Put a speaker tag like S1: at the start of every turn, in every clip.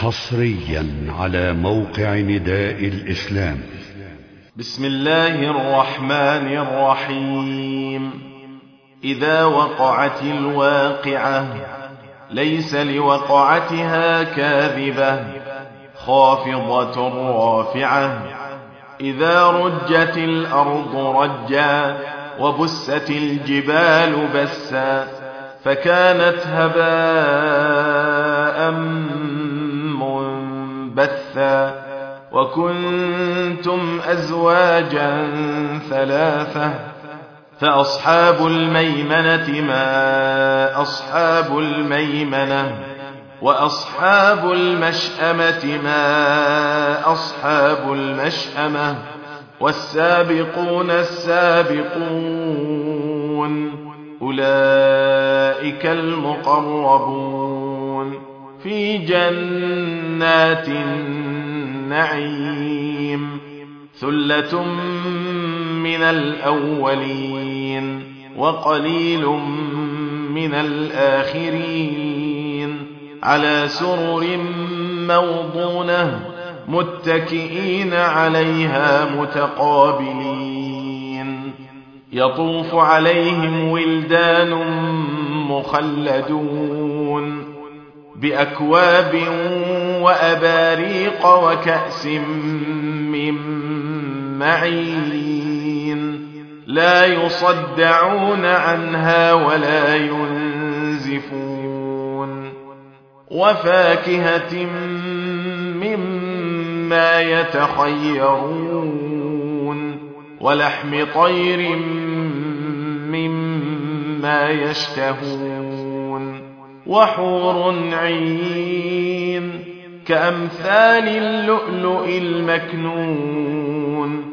S1: حصريا على موقع نداء الإسلام.
S2: بسم الله الرحمن الرحيم. إذا وقعت الواقعة ليس لوقعتها كاذبة خافضة رافعة. إذا رجت الأرض رجا وبست الجبال بسا فكانت هباء منبثا وكنتم أزواجا ثلاثة فأصحاب الميمنة ما أصحاب الميمنة وأصحاب المشأمة ما أصحاب المشأمة والسابقون السابقون أولئك المقربون في جنات النعيم ثلة من الأولين وقليل من الآخرين على سرر موضونة متكئين عليها متقابلين يطوف عليهم ولدان مخلدون بأكواب وأباريق وكأس من معين لا يصدعون عنها ولا ينزفون وفاكهة مما يتخيرون ولحم طير مما يشتهون وحور عين كأمثال اللؤلؤ المكنون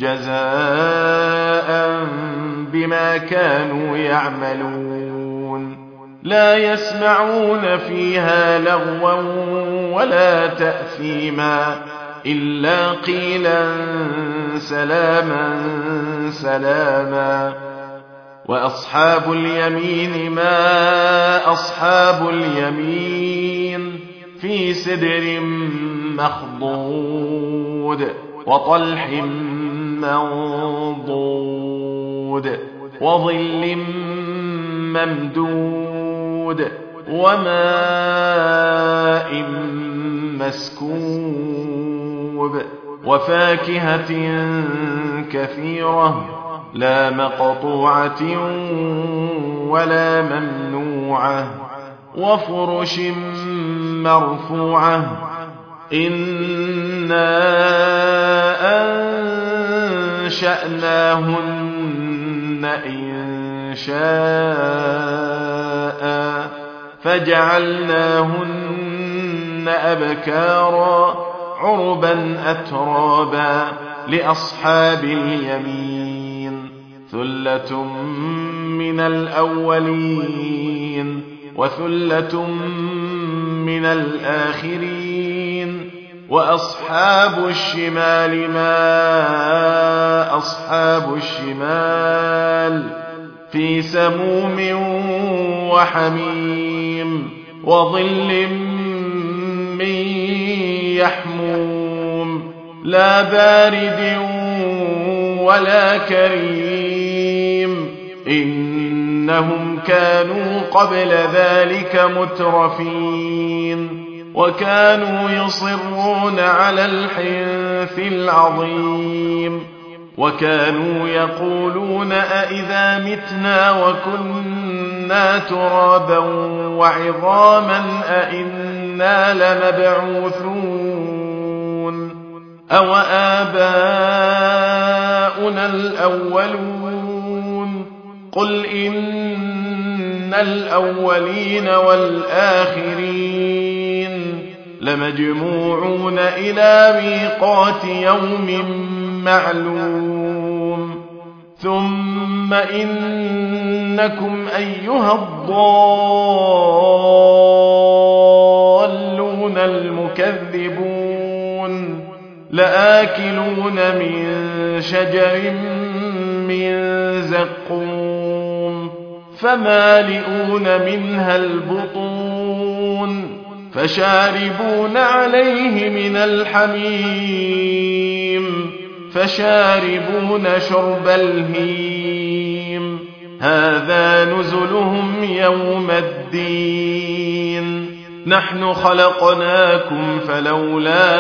S2: جزاء بما كانوا يعملون لا يسمعون فيها لغوا ولا تأثيما إلا قيلا سلاما سلاما وأصحاب اليمين ما أصحاب اليمين في سدر مخضود وطلح منضود وظل ممدود وماء مسكوب وفاكهة كثيرة لا مقطوعة ولا ممنوعة وفرش مرفوعة إنا أنشأناهن إنشاء فجعلناهن أبكارا عربا أترابا لأصحاب اليمين ثلة من الأولين وثلة من الآخرين وأصحاب الشمال ما أصحاب الشمال في سموم وحميم وظل من يحموم لا بارد ولا كريم إنهم كانوا قبل ذلك مترفين وكانوا يصرون على الحنث العظيم وكانوا يقولون أئذا متنا وكنا ترابا وعظاما أئنا لمبعوثون أو آباؤنا الأولون قل إن الأولين والآخرين لمجموعون إلى ميقات يوم معلوم ثم إنكم أيها الضالون المكذبون لآكلون من شجر من زقوم فمالئون منها البطون فشاربون عليه من الحميم فشاربون شرب الهيم هذا نزلهم يوم الدين نحن خلقناكم فلولا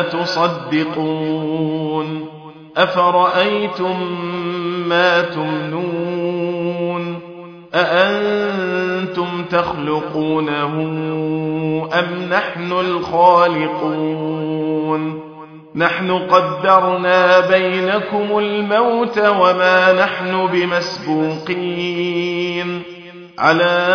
S2: تصدقون أفرأيتم ما تمنون أأنتم تخلقونه أم نحن الخالقون نحن قدرنا بينكم الموت وما نحن بمسبوقين على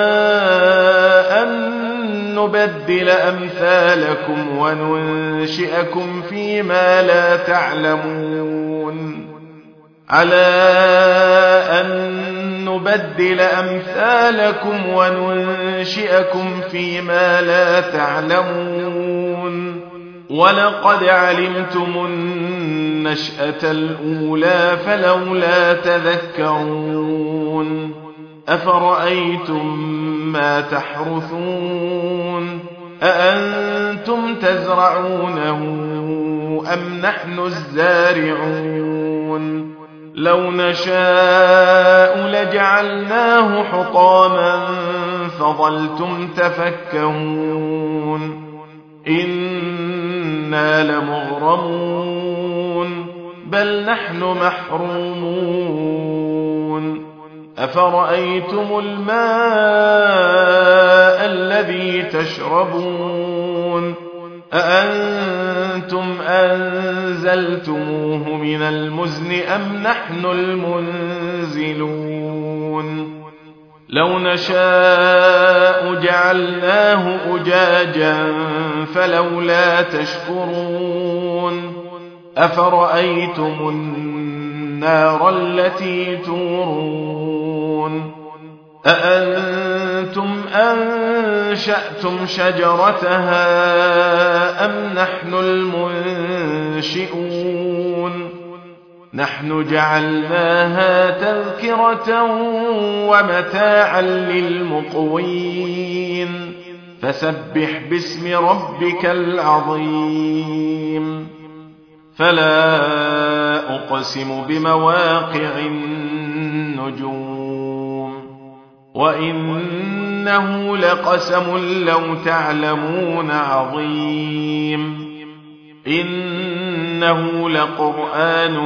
S2: أن نبدل أمثالكم وننشئكم فيما لا تعلمون على أن نبدل أمثالكم وننشئكم فيما لا تعلمون ولقد علمتم النشأة الأولى فلولا تذكرون أفرأيتم ما تحرثون أأنتم تزرعونه أم نحن الزارعون لو نشاء لجعلناه حطاما فظلتم تفكهون إنا لمغرمون بل نحن محرومون أفرأيتم الماء الذي تشربون أأنتم أنزلتموه من المزن أم نحن المنزلون لو نشاء جعلناه أجاجا فلولا تشكرون أفرأيتم النار التي تورون أأنتم أنشأتم شجرتها أم نحن المنشئون نحن جعلناها تذكرة ومتاعا للمقوين فسبح باسم ربك العظيم فلا أقسم بمواقع النجوم وإنه لقسم لو تعلمون عظيم إنه لقرآن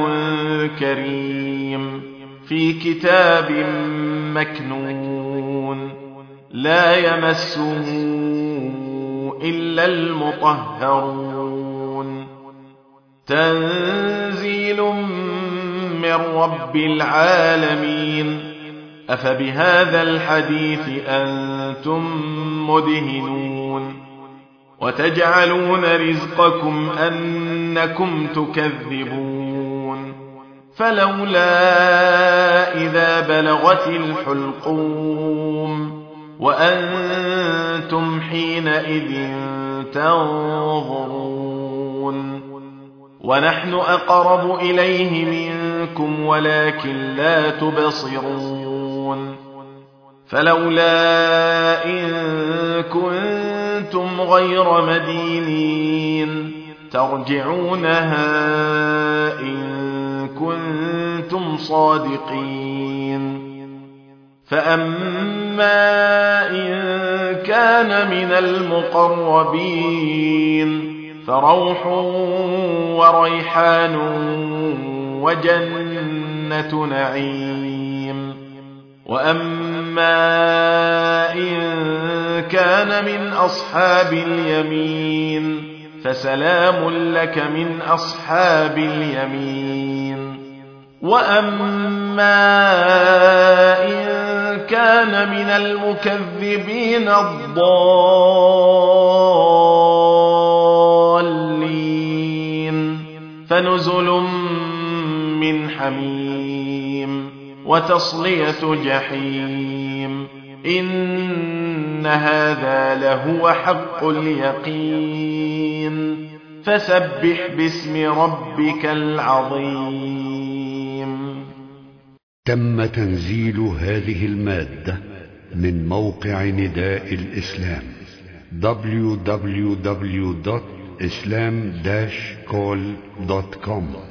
S2: كريم في كتاب مكنون لا يمسه إلا المطهرون تنزيل من رب العالمين أفبهذا الحديث أنتم مدهنون وتجعلون رزقكم أنكم تكذبون فلولا إذا بلغت الحلقوم وأنتم حينئذ تنظرون ونحن أقرب إليه منكم ولكن لا تبصرون فلولا إن كنتم غير مدينين ترجعونها إن كنتم صادقين فأما إن كان من المقربين فروح وريحان وجنة نعيم وأما إن كان من أصحاب اليمين فسلام لك من أصحاب اليمين وأما إن كان من المكذبين الضالين فنزل من حميم وتصلية جحيم إن هذا لهو حق اليقين فسبح باسم ربك العظيم.
S1: تم تنزيل هذه المادة من موقع نداء الإسلام www.islam-call.com